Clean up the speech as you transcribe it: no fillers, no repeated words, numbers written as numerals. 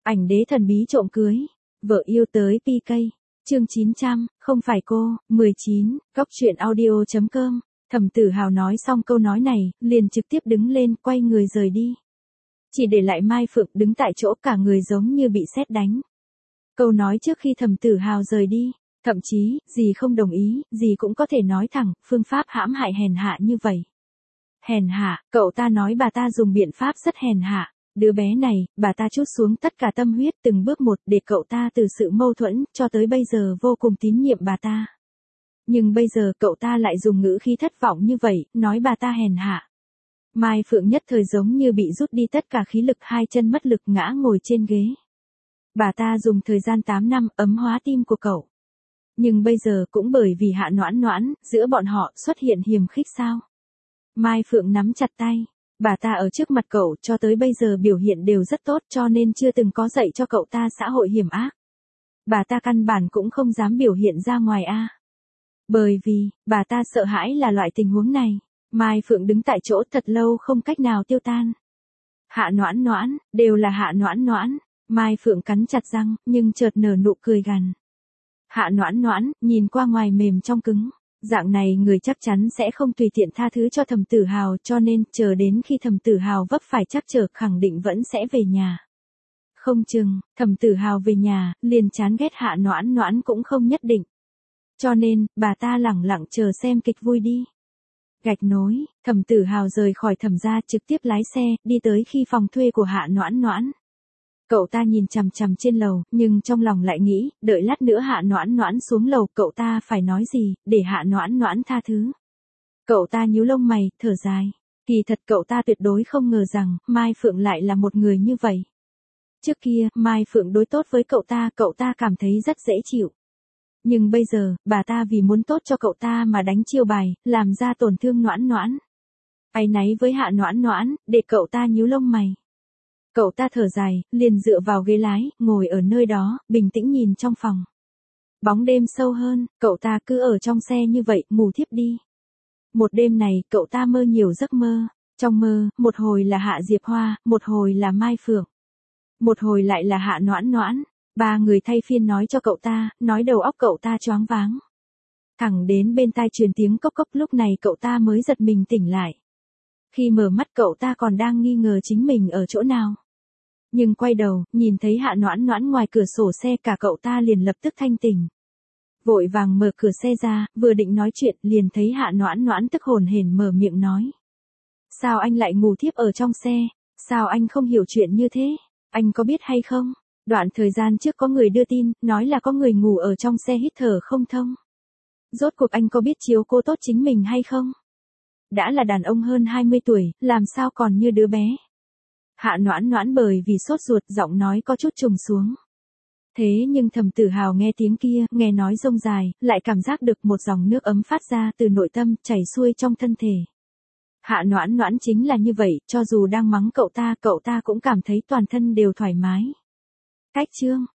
Ảnh đế thần bí trộm cưới. Vợ yêu tới PK. Chương 900, không phải cô, 19, cóc truyện audio.com. Thẩm Tử Hào nói xong câu nói này, liền trực tiếp đứng lên, quay người rời đi. Chỉ để lại Mai Phượng đứng tại chỗ, cả người giống như bị sét đánh. Câu nói trước khi Thẩm Tử Hào rời đi, thậm chí, dì không đồng ý, dì cũng có thể nói thẳng, phương pháp hãm hại hèn hạ như vậy. Hèn hạ, cậu ta nói bà ta dùng biện pháp rất hèn hạ. Đứa bé này, bà ta trút xuống tất cả tâm huyết từng bước một để cậu ta từ sự mâu thuẫn cho tới bây giờ vô cùng tín nhiệm bà ta. Nhưng bây giờ cậu ta lại dùng ngữ khí thất vọng như vậy, nói bà ta hèn hạ. Mai Phượng nhất thời giống như bị rút đi tất cả khí lực, hai chân mất lực ngã ngồi trên ghế. Bà ta dùng thời gian 8 năm ấm hóa tim của cậu. Nhưng bây giờ cũng bởi vì Hạ Noãn Noãn, giữa bọn họ xuất hiện hiềm khích sao? Mai Phượng nắm chặt tay. Bà ta ở trước mặt cậu cho tới bây giờ biểu hiện đều rất tốt cho nên chưa từng có dạy cho cậu ta xã hội hiểm ác. Bà ta căn bản cũng không dám biểu hiện ra ngoài a. Bởi vì, bà ta sợ hãi là loại tình huống này. Mai Phượng đứng tại chỗ thật lâu không cách nào tiêu tan. Hạ Noãn Noãn, đều là Hạ Noãn Noãn. Mai Phượng cắn chặt răng, nhưng chợt nở nụ cười gằn. Hạ Noãn Noãn, nhìn qua ngoài mềm trong cứng. Dạng này người chắc chắn sẽ không tùy tiện tha thứ cho Thẩm Tử Hào cho nên chờ đến khi Thẩm Tử Hào vấp phải trắc trở khẳng định vẫn sẽ về nhà. Không chừng, Thẩm Tử Hào về nhà, liền chán ghét Hạ Noãn Noãn cũng không nhất định. Cho nên, bà ta lẳng lặng chờ xem kịch vui đi. Gạch nối, Thẩm Tử Hào rời khỏi Thẩm gia trực tiếp lái xe, đi tới khi phòng thuê của Hạ Noãn Noãn. Cậu ta nhìn chằm chằm trên lầu, nhưng trong lòng lại nghĩ, đợi lát nữa Hạ Noãn Noãn xuống lầu cậu ta phải nói gì, để Hạ Noãn Noãn tha thứ. Cậu ta nhíu lông mày, thở dài. Kỳ thật cậu ta tuyệt đối không ngờ rằng, Mai Phượng lại là một người như vậy. Trước kia, Mai Phượng đối tốt với cậu ta cảm thấy rất dễ chịu. Nhưng bây giờ, bà ta vì muốn tốt cho cậu ta mà đánh chiêu bài, làm ra tổn thương Noãn Noãn. Áy náy với Hạ Noãn Noãn, để cậu ta nhíu lông mày. Cậu ta thở dài, liền dựa vào ghế lái, ngồi ở nơi đó, bình tĩnh nhìn trong phòng. Bóng đêm sâu hơn, cậu ta cứ ở trong xe như vậy, ngủ thiếp đi. Một đêm này, cậu ta mơ nhiều giấc mơ. Trong mơ, một hồi là Hạ Diệp Hoa, một hồi là Mai Phượng. Một hồi lại là Hạ Noãn Noãn. Ba người thay phiên nói cho cậu ta, nói đầu óc cậu ta choáng váng. Thẳng đến bên tai truyền tiếng cốc cốc lúc này cậu ta mới giật mình tỉnh lại. Khi mở mắt cậu ta còn đang nghi ngờ chính mình ở chỗ nào. Nhưng quay đầu, nhìn thấy Hạ Noãn Noãn ngoài cửa sổ xe cả cậu ta liền lập tức thanh tỉnh. Vội vàng mở cửa xe ra, vừa định nói chuyện liền thấy Hạ Noãn Noãn tức hồn hển mở miệng nói. Sao anh lại ngủ thiếp ở trong xe? Sao anh không hiểu chuyện như thế? Anh có biết hay không? Đoạn thời gian trước có người đưa tin, nói là có người ngủ ở trong xe hít thở không thông. Rốt cuộc anh có biết chiếu cố tốt chính mình hay không? Đã là đàn ông hơn 20 tuổi, làm sao còn như đứa bé? Hạ Noãn Noãn bởi vì sốt ruột giọng nói có chút trùng xuống. Thế nhưng Thẩm Tử Hào nghe tiếng kia, nghe nói rông dài, lại cảm giác được một dòng nước ấm phát ra từ nội tâm, chảy xuôi trong thân thể. Hạ Noãn Noãn chính là như vậy, cho dù đang mắng cậu ta cũng cảm thấy toàn thân đều thoải mái. Cách chương,